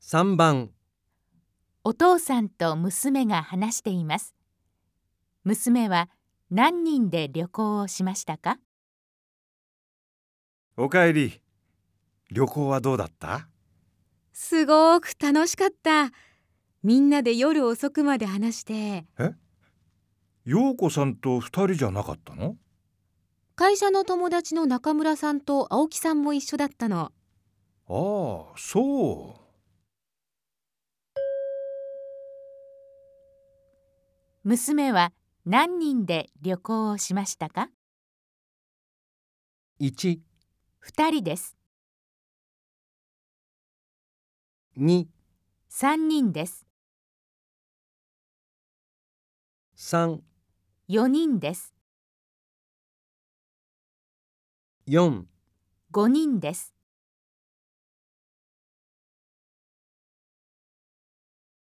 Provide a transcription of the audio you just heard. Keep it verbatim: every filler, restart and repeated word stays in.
さんばん、 お父さんと娘が話しています。娘は何人で旅行をしましたか？ おかえり。旅行はどうだった？ すごく楽しかった。みんなで夜遅くまで話して。 え？陽子さんと二人じゃなかったの？ 会社の友達の中村さんと青木さんも一緒だったの。 ああ、そう。 娘は何人で旅行をしましたか？ いち、 二人です。 に、 三人です。 さん、 四人です。 よん、 五人です。